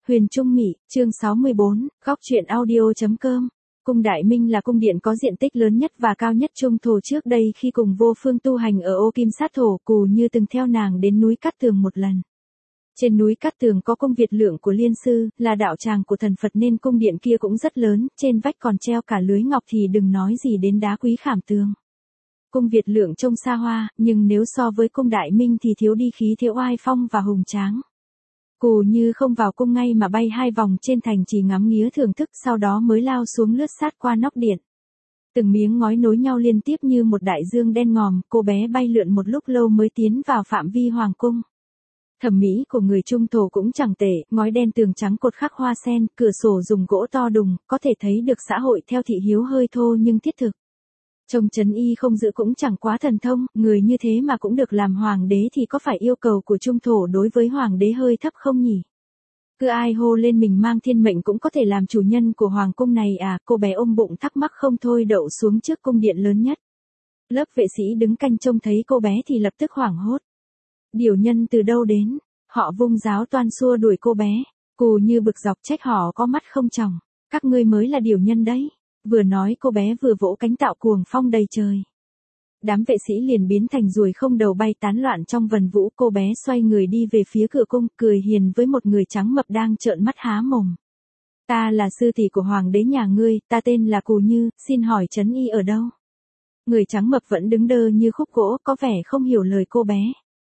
Huyền Trung Mỹ, chương 64, góc truyện audio.com. Cung Đại Minh là cung điện có diện tích lớn nhất và cao nhất Trung Thổ. Trước đây khi cùng Vô Phương tu hành ở Ô Kim Sát Thổ, Cù Như từng theo nàng đến núi Cát Tường một lần. Trên núi Cát Tường có cung Việt Lượng của Liên Sư, là đạo tràng của thần Phật nên cung điện kia cũng rất lớn, trên vách còn treo cả lưới ngọc thì đừng nói gì đến đá quý khảm tường. Cung Việt Lượng trông xa hoa, nhưng nếu so với cung Đại Minh thì thiếu đi khí thế oai phong và hùng tráng. Cù Như không vào cung ngay mà bay 2 vòng trên thành chỉ ngắm nghía thưởng thức, sau đó mới lao xuống lướt sát qua nóc điện. Từng miếng ngói nối nhau liên tiếp như một đại dương đen ngòm, cô bé bay lượn một lúc lâu mới tiến vào phạm vi hoàng cung. Thẩm mỹ của người Trung Thổ cũng chẳng tệ, ngói đen tường trắng cột khắc hoa sen, cửa sổ dùng gỗ to đùng, có thể thấy được xã hội theo thị hiếu hơi thô nhưng thiết thực. Trông Trấn Y không giữ cũng chẳng quá thần thông, người như thế mà cũng được làm hoàng đế thì có phải yêu cầu của Trung Thổ đối với hoàng đế hơi thấp không nhỉ? Cứ ai hô lên mình mang thiên mệnh cũng có thể làm chủ nhân của hoàng cung này à? Cô bé ôm bụng thắc mắc không thôi đậu xuống trước cung điện lớn nhất. Lớp vệ sĩ đứng canh trông thấy cô bé thì lập tức hoảng hốt. Điều nhân từ đâu đến? Họ vung giáo toan xua đuổi cô bé. Cù Như bực dọc trách họ có mắt không tròng. Các ngươi mới là điều nhân đấy. Vừa nói cô bé vừa vỗ cánh tạo cuồng phong đầy trời. Đám vệ sĩ liền biến thành ruồi không đầu bay tán loạn trong vần vũ. Cô bé xoay người đi về phía cửa cung, cười hiền với một người trắng mập đang trợn mắt há mồm. Ta là sư tỷ của hoàng đế nhà ngươi, ta tên là Cù Như, xin hỏi Trấn Y ở đâu? Người trắng mập vẫn đứng đơ như khúc gỗ, có vẻ không hiểu lời cô bé.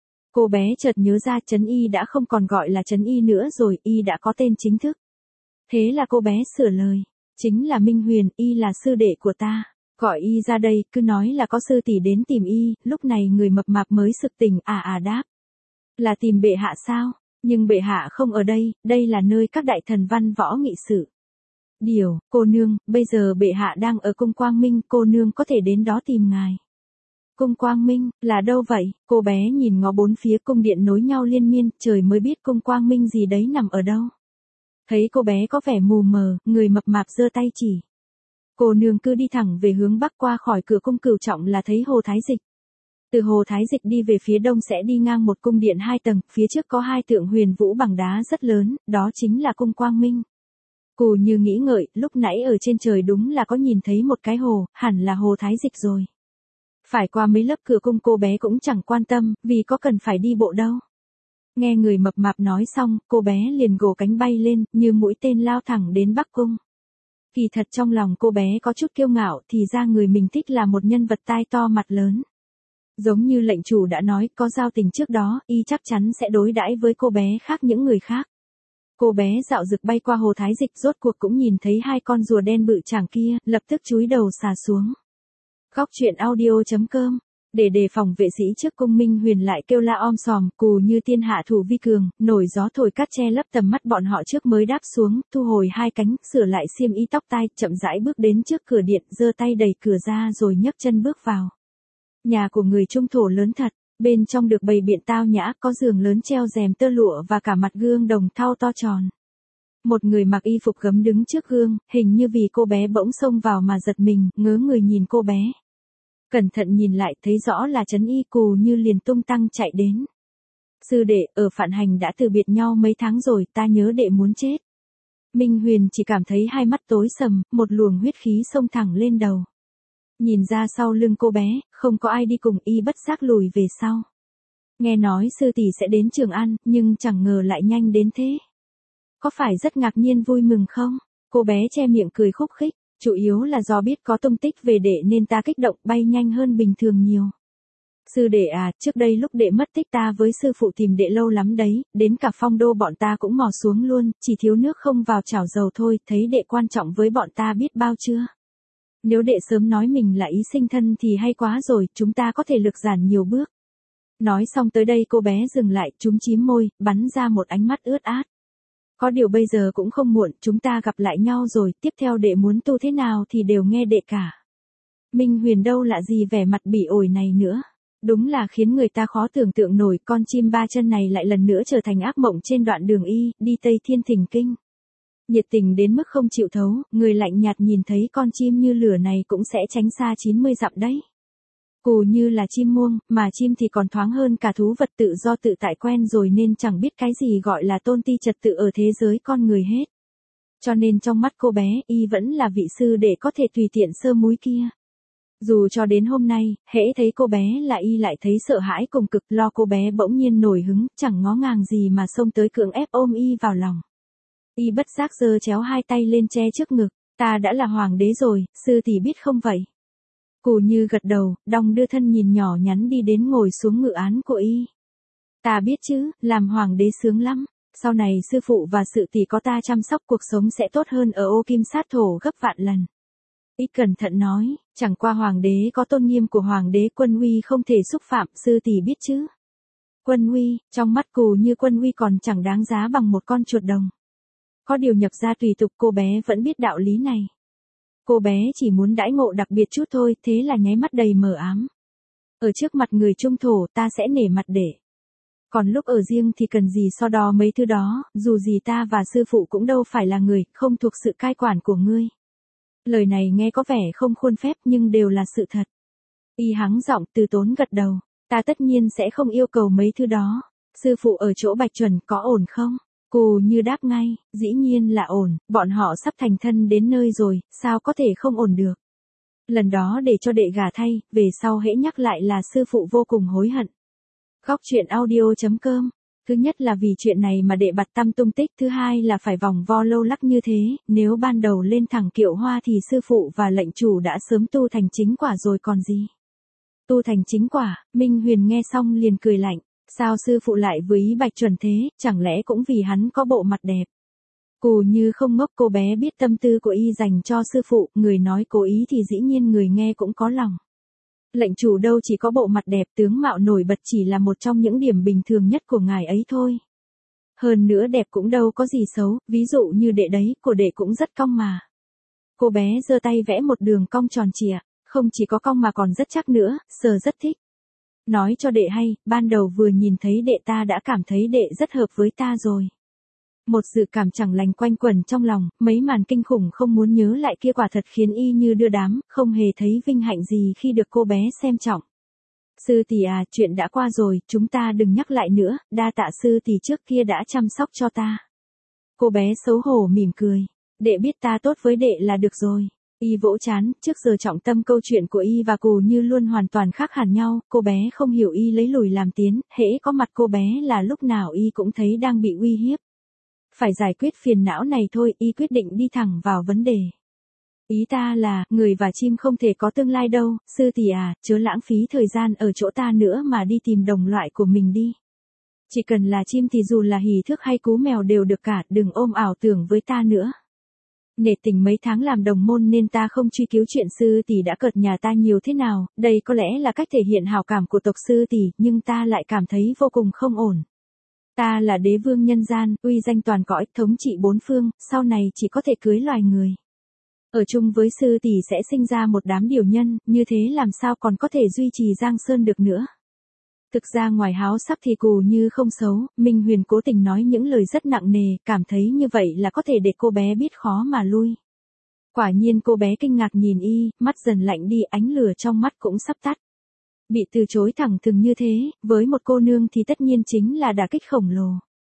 Cô bé chợt nhớ ra Trấn Y đã không còn gọi là Trấn Y nữa rồi, Y đã có tên chính thức. Thế là cô bé sửa lời. Chính là Minh Huyền, Y là sư đệ của ta. Gọi Y ra đây, cứ nói là có sư tỷ đến tìm Y. Lúc này người mập mạp mới sực tỉnh, đáp. Là tìm bệ hạ sao? Nhưng bệ hạ không ở đây, đây là nơi các đại thần văn võ nghị sự. Điều, cô nương, bây giờ bệ hạ đang ở cung Quang Minh, cô nương có thể đến đó tìm ngài. Cung Quang Minh, là đâu vậy? Cô bé nhìn ngó bốn phía cung điện nối nhau liên miên, trời mới biết cung Quang Minh gì đấy nằm ở đâu. Thấy cô bé có vẻ mù mờ, người mập mạp giơ tay chỉ. Cô nương cứ đi thẳng về hướng bắc qua khỏi cửa cung Cửu Trọng là thấy Hồ Thái Dịch. Từ Hồ Thái Dịch đi về phía đông sẽ đi ngang một cung điện 2 tầng, phía trước có 2 tượng huyền vũ bằng đá rất lớn, đó chính là cung Quang Minh. Cù Như nghĩ ngợi, lúc nãy ở trên trời đúng là có nhìn thấy một cái hồ, hẳn là Hồ Thái Dịch rồi. Phải qua mấy lớp cửa cung cô bé cũng chẳng quan tâm, vì có cần phải đi bộ đâu. Nghe người mập mạp nói xong, cô bé liền gồ cánh bay lên, như mũi tên lao thẳng đến Bắc Cung. Kỳ thật trong lòng cô bé có chút kiêu ngạo, thì ra người mình thích là một nhân vật tai to mặt lớn. Giống như lệnh chủ đã nói, có giao tình trước đó, Y chắc chắn sẽ đối đãi với cô bé khác những người khác. Cô bé dạo dực bay qua Hồ Thái Dịch, rốt cuộc cũng nhìn thấy 2 con rùa đen bự chảng kia, lập tức chúi đầu xà xuống. Góc truyện audio.com. Để đề phòng vệ sĩ trước cung Minh Huyền lại kêu la om sòm, Cù Như tiên hạ thủ vi cường, nổi gió thổi cát che lấp tầm mắt bọn họ trước mới đáp xuống, thu hồi 2 cánh, sửa lại xiêm y tóc tai, chậm rãi bước đến trước cửa điện, giơ tay đẩy cửa ra rồi nhấc chân bước vào. Nhà của người Trung Thổ lớn thật, bên trong được bày biện tao nhã, có giường lớn treo rèm tơ lụa và cả mặt gương đồng thau to tròn. Một người mặc y phục gấm đứng trước gương, hình như vì cô bé bỗng xông vào mà giật mình, ngớ người nhìn cô bé. Cẩn thận nhìn lại thấy rõ là Trấn Y. Cù Như liền tung tăng chạy đến. Sư đệ, ở Phạn Hành đã từ biệt nhau mấy tháng rồi, ta nhớ đệ muốn chết. Minh Huyền chỉ cảm thấy 2 mắt tối sầm, một luồng huyết khí xông thẳng lên đầu. Nhìn ra sau lưng cô bé, không có ai đi cùng, Y bất giác lùi về sau. Nghe nói sư tỷ sẽ đến Trường An, nhưng chẳng ngờ lại nhanh đến thế. Có phải rất ngạc nhiên vui mừng không? Cô bé che miệng cười khúc khích. Chủ yếu là do biết có tung tích về đệ nên ta kích động, bay nhanh hơn bình thường nhiều. Sư đệ à, trước đây lúc đệ mất tích ta với sư phụ tìm đệ lâu lắm đấy, đến cả Phong Đô bọn ta cũng mò xuống luôn, chỉ thiếu nước không vào chảo dầu thôi, thấy đệ quan trọng với bọn ta biết bao chưa? Nếu đệ sớm nói mình là ý sinh thân thì hay quá rồi, chúng ta có thể lược giản nhiều bước. Nói xong tới đây cô bé dừng lại, chúm chím môi, bắn ra một ánh mắt ướt át. Có điều bây giờ cũng không muộn, chúng ta gặp lại nhau rồi, tiếp theo đệ muốn tu thế nào thì đều nghe đệ cả. Minh Huyền đâu lạ gì vẻ mặt bỉ ổi này nữa. Đúng là khiến người ta khó tưởng tượng nổi, con chim 3 chân này lại lần nữa trở thành ác mộng trên đoạn đường Y, đi Tây Thiên Thỉnh Kinh. Nhiệt tình đến mức không chịu thấu, người lạnh nhạt nhìn thấy con chim như lửa này cũng sẽ tránh xa 90 dặm đấy. Cù Như là chim muông, mà chim thì còn thoáng hơn cả thú vật tự do tự tại quen rồi nên chẳng biết cái gì gọi là tôn ti trật tự ở thế giới con người hết. Cho nên trong mắt cô bé, y vẫn là vị sư để có thể tùy tiện sơ múi kia. Dù cho đến hôm nay, hễ thấy cô bé là y lại thấy sợ hãi cùng cực, lo cô bé bỗng nhiên nổi hứng, chẳng ngó ngàng gì mà xông tới cưỡng ép ôm y vào lòng. Y bất giác giơ chéo hai tay lên che trước ngực, ta đã là hoàng đế rồi, sư tỷ biết không vậy? Cù Như gật đầu, đong đưa thân nhìn nhỏ nhắn đi đến ngồi xuống ngự án của y. Ta biết chứ, làm hoàng đế sướng lắm, sau này sư phụ và sự tỷ có ta chăm sóc cuộc sống sẽ tốt hơn ở ô kim sát thổ gấp vạn lần. Y cẩn thận nói, chẳng qua hoàng đế có tôn nghiêm của hoàng đế, quân uy không thể xúc phạm, sư tỷ biết chứ. Quân uy, trong mắt Cù Như quân uy còn chẳng đáng giá bằng một con chuột đồng. Có điều nhập gia tùy tục, cô bé vẫn biết đạo lý này. Cô bé chỉ muốn đãi ngộ đặc biệt chút thôi, thế là nháy mắt đầy mờ ám. Ở trước mặt người trung thổ ta sẽ nể mặt để. Còn lúc ở riêng thì cần gì so đo mấy thứ đó, dù gì ta và sư phụ cũng đâu phải là người, không thuộc sự cai quản của ngươi. Lời này nghe có vẻ không khuôn phép nhưng đều là sự thật. Y hắng giọng từ tốn gật đầu, ta tất nhiên sẽ không yêu cầu mấy thứ đó. Sư phụ ở chỗ Bạch Chuẩn có ổn không? Cù Như đáp ngay, dĩ nhiên là ổn, bọn họ sắp thành thân đến nơi rồi, sao có thể không ổn được. Lần đó để cho đệ gả thay, về sau hễ nhắc lại là sư phụ vô cùng hối hận. Góc truyện audio.com. Thứ nhất là vì chuyện này mà đệ bặt tăm tung tích, thứ hai là phải vòng vo lâu lắc như thế, nếu ban đầu lên thẳng Kiệu Hoa thì sư phụ và lệnh chủ đã sớm tu thành chính quả rồi còn gì. Tu thành chính quả, Minh Huyền nghe xong liền cười lạnh, sao sư phụ lại với ý Bạch Chuẩn thế, chẳng lẽ cũng vì hắn có bộ mặt đẹp. Cù Như không ngốc, cô bé biết tâm tư của y dành cho sư phụ, người nói cố ý thì dĩ nhiên người nghe cũng có lòng. Lệnh chủ đâu chỉ có bộ mặt đẹp, tướng mạo nổi bật chỉ là một trong những điểm bình thường nhất của ngài ấy thôi. Hơn nữa đẹp cũng đâu có gì xấu, ví dụ như đệ đấy, của đệ cũng rất cong mà. Cô bé giơ tay vẽ một đường cong tròn trịa, không chỉ có cong mà còn rất chắc nữa, sờ rất thích. Nói cho đệ hay, ban đầu vừa nhìn thấy đệ ta đã cảm thấy đệ rất hợp với ta rồi. Một dự cảm chẳng lành quanh quẩn trong lòng, mấy màn kinh khủng không muốn nhớ lại kia quả thật khiến y như đưa đám, không hề thấy vinh hạnh gì khi được cô bé xem trọng. Sư tỷ à, chuyện đã qua rồi, chúng ta đừng nhắc lại nữa, đa tạ sư tỷ trước kia đã chăm sóc cho ta. Cô bé xấu hổ mỉm cười, đệ biết ta tốt với đệ là được rồi. Y vỗ chán, trước giờ trọng tâm câu chuyện của y và Cù Như luôn hoàn toàn khác hẳn nhau, cô bé không hiểu y lấy lùi làm tiến, hễ có mặt cô bé là lúc nào y cũng thấy đang bị uy hiếp. Phải giải quyết phiền não này thôi, y quyết định đi thẳng vào vấn đề. Ý ta là, người và chim không thể có tương lai đâu, sư tỷ à, chớ lãng phí thời gian ở chỗ ta nữa mà đi tìm đồng loại của mình đi. Chỉ cần là chim thì dù là hỉ thước hay cú mèo đều được cả, đừng ôm ảo tưởng với ta nữa. Nể tình mấy tháng làm đồng môn nên ta không truy cứu chuyện sư tỷ đã cợt nhà ta nhiều thế nào, đây có lẽ là cách thể hiện hảo cảm của tộc sư tỷ, nhưng ta lại cảm thấy vô cùng không ổn. Ta là đế vương nhân gian, uy danh toàn cõi, thống trị bốn phương, sau này chỉ có thể cưới loài người. Ở chung với sư tỷ sẽ sinh ra một đám điều nhân, như thế làm sao còn có thể duy trì Giang Sơn được nữa. Thực ra ngoài háo sắc thì Cù Như không xấu, Minh Huyền cố tình nói những lời rất nặng nề, cảm thấy như vậy là có thể để cô bé biết khó mà lui. Quả nhiên cô bé kinh ngạc nhìn y, mắt dần lạnh đi, ánh lửa trong mắt cũng sắp tắt. Bị từ chối thẳng thừng như thế, với một cô nương thì tất nhiên chính là đả kích khổng lồ.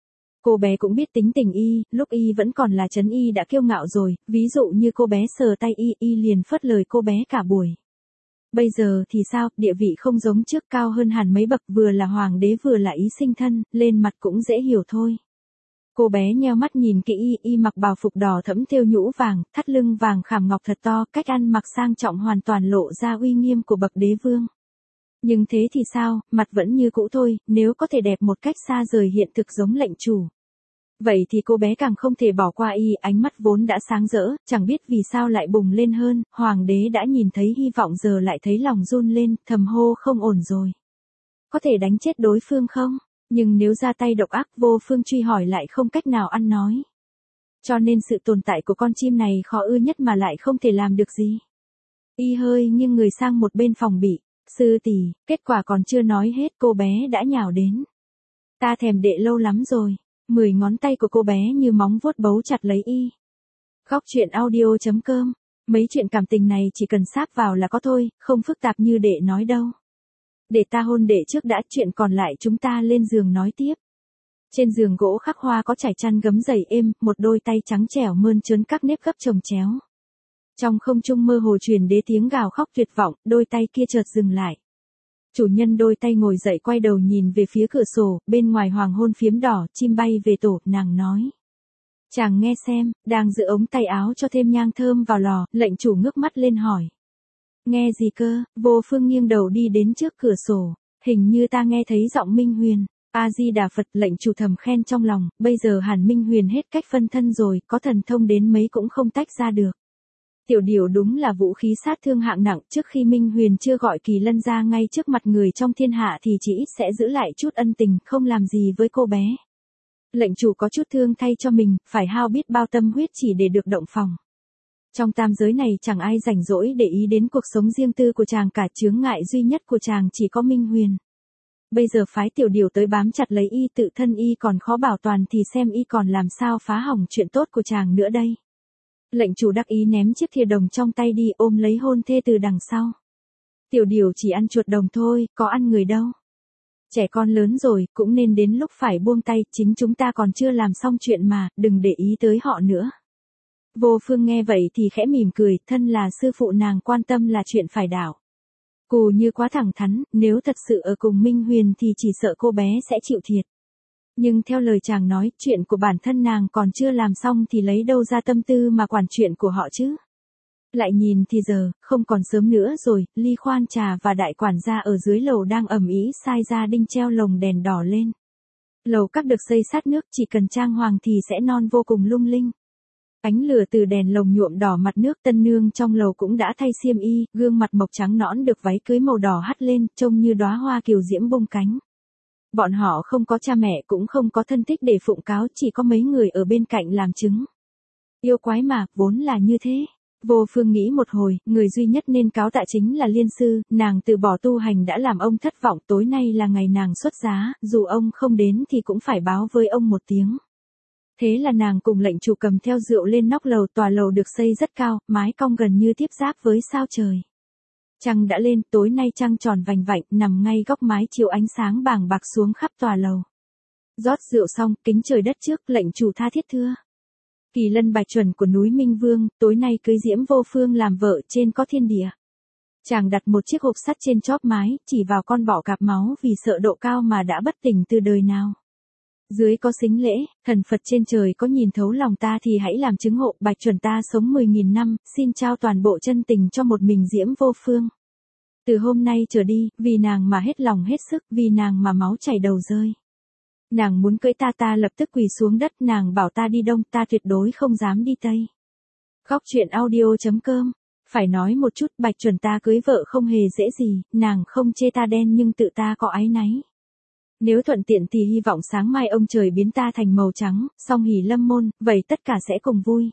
Cô bé cũng biết tính tình y, lúc y vẫn còn là trấn y đã kiêu ngạo rồi, ví dụ như cô bé sờ tay y liền phớt lời cô bé cả buổi. Bây giờ thì sao, địa vị không giống trước, cao hơn hẳn mấy bậc, vừa là hoàng đế vừa là ý sinh thân, lên mặt cũng dễ hiểu thôi. Cô bé nheo mắt nhìn kỹ y mặc bào phục đỏ thẫm thêu nhũ vàng, thắt lưng vàng khảm ngọc thật to, cách ăn mặc sang trọng hoàn toàn lộ ra uy nghiêm của bậc đế vương. Nhưng thế thì sao, mặt vẫn như cũ thôi, nếu có thể đẹp một cách xa rời hiện thực giống lệnh chủ. Vậy thì cô bé càng không thể bỏ qua y, ánh mắt vốn đã sáng rỡ, chẳng biết vì sao lại bùng lên hơn, hoàng đế đã nhìn thấy hy vọng giờ lại thấy lòng run lên, thầm hô không ổn rồi. Có thể đánh chết đối phương không? Nhưng nếu ra tay độc ác, vô phương truy hỏi lại không cách nào ăn nói. Cho nên sự tồn tại của con chim này khó ưa nhất mà lại không thể làm được gì. Y hơi nghiêng người sang một bên phòng bị. Sư tỷ, kết quả còn chưa nói hết cô bé đã nhào đến. Ta thèm đệ lâu lắm rồi. 10 ngón tay của cô bé như móng vuốt bấu chặt lấy y. Góc truyện audio.com Mấy chuyện cảm tình này chỉ cần sáp vào là có thôi, không phức tạp như đệ nói đâu. Để ta hôn đệ trước đã, chuyện còn lại chúng ta lên giường nói tiếp. Trên giường gỗ khắc hoa có trải chăn gấm dày êm, một đôi tay trắng trẻo mơn trớn các nếp gấp chồng chéo. Trong không trung mơ hồ truyền đến tiếng gào khóc tuyệt vọng, đôi tay kia chợt dừng lại. Chủ nhân đôi tay ngồi dậy quay đầu nhìn về phía cửa sổ, bên ngoài hoàng hôn phiếm đỏ, chim bay về tổ, nàng nói. Chàng nghe xem, đang giữ ống tay áo cho thêm nhang thơm vào lò, lệnh chủ ngước mắt lên hỏi. Nghe gì cơ? Vô Phương nghiêng đầu đi đến trước cửa sổ, hình như ta nghe thấy giọng Minh Huyền. A-di-đà Phật, lệnh chủ thầm khen trong lòng, bây giờ Hàn Minh Huyền hết cách phân thân rồi, có thần thông đến mấy cũng không tách ra được. Tiểu Điểu đúng là vũ khí sát thương hạng nặng, trước khi Minh Huyền chưa gọi Kỳ Lân ra ngay trước mặt người trong thiên hạ thì chỉ ít sẽ giữ lại chút ân tình, không làm gì với cô bé. Lệnh chủ có chút thương thay cho mình, phải hao biết bao tâm huyết chỉ để được động phòng. Trong tam giới này chẳng ai rảnh rỗi để ý đến cuộc sống riêng tư của chàng cả, chướng ngại duy nhất của chàng chỉ có Minh Huyền. Bây giờ phái Tiểu Điểu tới bám chặt lấy y, tự thân y còn khó bảo toàn thì xem y còn làm sao phá hỏng chuyện tốt của chàng nữa đây. Lệnh chủ đắc ý ném chiếc thìa đồng trong tay đi, ôm lấy hôn thê từ đằng sau. Tiểu Điểu chỉ ăn chuột đồng thôi, có ăn người đâu. Trẻ con lớn rồi, cũng nên đến lúc phải buông tay, chính chúng ta còn chưa làm xong chuyện mà, đừng để ý tới họ nữa. Vô Phương nghe vậy thì khẽ mỉm cười, thân là sư phụ nàng quan tâm là chuyện phải đạo. Cù như quá thẳng thắn, nếu thật sự ở cùng Minh Huyền thì chỉ sợ cô bé sẽ chịu thiệt. Nhưng theo lời chàng nói, chuyện của bản thân nàng còn chưa làm xong thì lấy đâu ra tâm tư mà quản chuyện của họ chứ. Lại nhìn thì giờ, không còn sớm nữa rồi, Ly khoan trà và đại quản gia ở dưới lầu đang ầm ĩ sai gia đinh treo lồng đèn đỏ lên. Lầu các được xây sát nước, chỉ cần trang hoàng thì sẽ non vô cùng lung linh. Ánh lửa từ đèn lồng nhuộm đỏ mặt nước, tân nương trong lầu cũng đã thay xiêm y, gương mặt mộc trắng nõn được váy cưới màu đỏ hắt lên, trông như đóa hoa kiều diễm bung cánh. Bọn họ không có cha mẹ cũng không có thân thích để phụng cáo, chỉ có mấy người ở bên cạnh làm chứng. Yêu quái mà, vốn là như thế. Vô Phương nghĩ một hồi, người duy nhất nên cáo tạ chính là Liên Sư, nàng từ bỏ tu hành đã làm ông thất vọng, tối nay là ngày nàng xuất giá, dù ông không đến thì cũng phải báo với ông một tiếng. Thế là nàng cùng lệnh chủ cầm theo rượu lên nóc lầu, tòa lầu được xây rất cao, mái cong gần như tiếp giáp với sao trời. Trăng đã lên, tối nay trăng tròn vành vạnh, nằm ngay góc mái chiếu ánh sáng bàng bạc xuống khắp tòa lầu. Rót rượu xong, kính trời đất trước, lệnh chủ tha thiết thưa. Kỳ Lân Bạch Chuẩn của núi Minh Vương, tối nay cưới Diễm Vô Phương làm vợ, trên có thiên địa. Chàng đặt một chiếc hộp sắt trên chóp mái, chỉ vào con bọ cạp máu vì sợ độ cao mà đã bất tỉnh từ đời nào. Dưới có sính lễ, thần Phật trên trời có nhìn thấu lòng ta thì hãy làm chứng hộ, Bạch Chuẩn ta sống 10.000 năm, xin trao toàn bộ chân tình cho một mình Diễm Vô Phương. Từ hôm nay trở đi, vì nàng mà hết lòng hết sức, vì nàng mà máu chảy đầu rơi. Nàng muốn cưỡi ta, ta lập tức quỳ xuống đất, nàng bảo ta đi đông, ta tuyệt đối không dám đi tây. Góc truyện audio.com. Phải nói một chút, Bạch Chuẩn ta cưới vợ không hề dễ gì, nàng không chê ta đen nhưng tự ta có áy náy. Nếu thuận tiện thì hy vọng sáng mai ông trời biến ta thành màu trắng, song hỷ lâm môn, vậy tất cả sẽ cùng vui.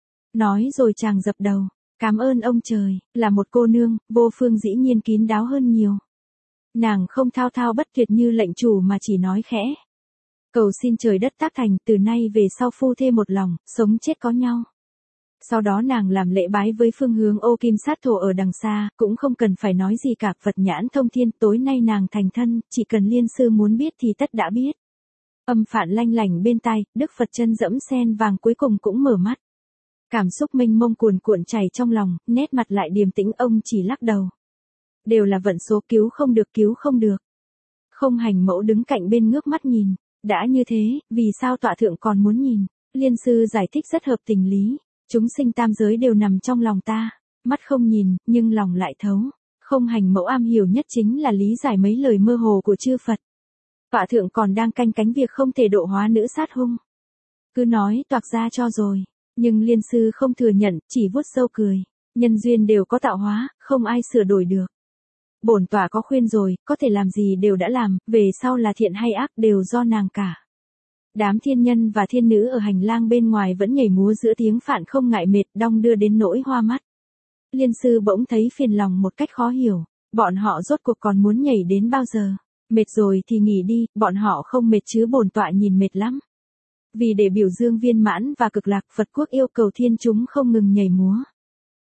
Nói rồi chàng dập đầu, cảm ơn ông trời, là một cô nương, Vô Phương dĩ nhiên kín đáo hơn nhiều. Nàng không thao thao bất tuyệt như lệnh chủ mà chỉ nói khẽ. Cầu xin trời đất tác thành, từ nay về sau phu thê một lòng, sống chết có nhau. Sau đó nàng làm lễ bái với phương hướng ô kim sát thổ ở đằng xa, cũng không cần phải nói gì cả, Phật nhãn thông thiên, tối nay nàng thành thân, chỉ cần Liên Sư muốn biết thì tất đã biết. Âm phạn lanh lảnh bên tai, Đức Phật chân dẫm sen vàng cuối cùng cũng mở mắt. Cảm xúc mênh mông cuồn cuộn chảy trong lòng, nét mặt lại điềm tĩnh, ông chỉ lắc đầu. Đều là vận số, cứu không được, cứu không được. Không Hành Mẫu đứng cạnh bên ngước mắt nhìn, đã như thế, vì sao tọa thượng còn muốn nhìn? Liên Sư giải thích rất hợp tình lý. Chúng sinh tam giới đều nằm trong lòng ta, mắt không nhìn, nhưng lòng lại thấu. Không Hành Mẫu am hiểu nhất chính là lý giải mấy lời mơ hồ của chư Phật. Tọa thượng còn đang canh cánh việc không thể độ hóa nữ sát hung. Cứ nói toạc ra cho rồi, nhưng Liên Sư không thừa nhận, chỉ vuốt râu cười. Nhân duyên đều có tạo hóa, không ai sửa đổi được. Bổn tọa có khuyên rồi, có thể làm gì đều đã làm, về sau là thiện hay ác đều do nàng cả. Đám thiên nhân và thiên nữ ở hành lang bên ngoài vẫn nhảy múa giữa tiếng phạn không ngại mệt, đong đưa đến nỗi hoa mắt. Liên Sư bỗng thấy phiền lòng một cách khó hiểu, bọn họ rốt cuộc còn muốn nhảy đến bao giờ? Mệt rồi thì nghỉ đi, bọn họ không mệt chứ bổn tọa nhìn mệt lắm. Vì để biểu dương viên mãn và cực lạc, Phật quốc yêu cầu thiên chúng không ngừng nhảy múa.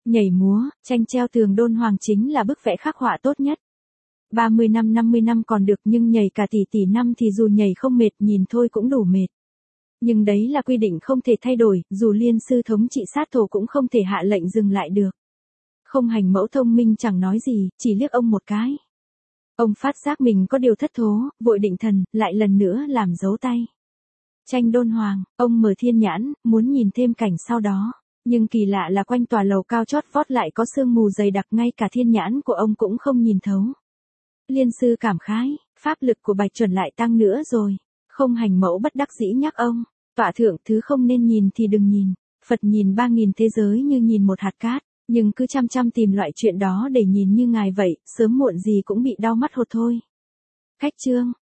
Nhảy múa, tranh treo tường đôn hoàng chính là bức vẽ khắc họa tốt nhất. 30 năm 50 năm còn được nhưng nhảy cả tỷ tỷ năm thì dù nhảy không mệt nhìn thôi cũng đủ mệt. Nhưng đấy là quy định không thể thay đổi, dù liên sư thống trị sát thổ cũng không thể hạ lệnh dừng lại được. Không hành mẫu thông minh chẳng nói gì, chỉ liếc ông một cái. Ông phát giác mình có điều thất thố, vội định thần, lại lần nữa làm dấu tay. Tranh đôn hoàng, ông mở thiên nhãn, muốn nhìn thêm cảnh sau đó. Nhưng kỳ lạ là quanh tòa lầu cao chót vót lại có sương mù dày đặc, ngay cả thiên nhãn của ông cũng không nhìn thấu. Liên sư cảm khái, pháp lực của Bạch Chuẩn lại tăng nữa rồi. Không hành mẫu bất đắc dĩ nhắc ông, tọa thượng thứ không nên nhìn thì đừng nhìn. Phật nhìn 3.000 thế giới như nhìn một hạt cát, nhưng cứ chăm chăm tìm loại chuyện đó để nhìn như ngài vậy, sớm muộn gì cũng bị đau mắt hột thôi. Cách chương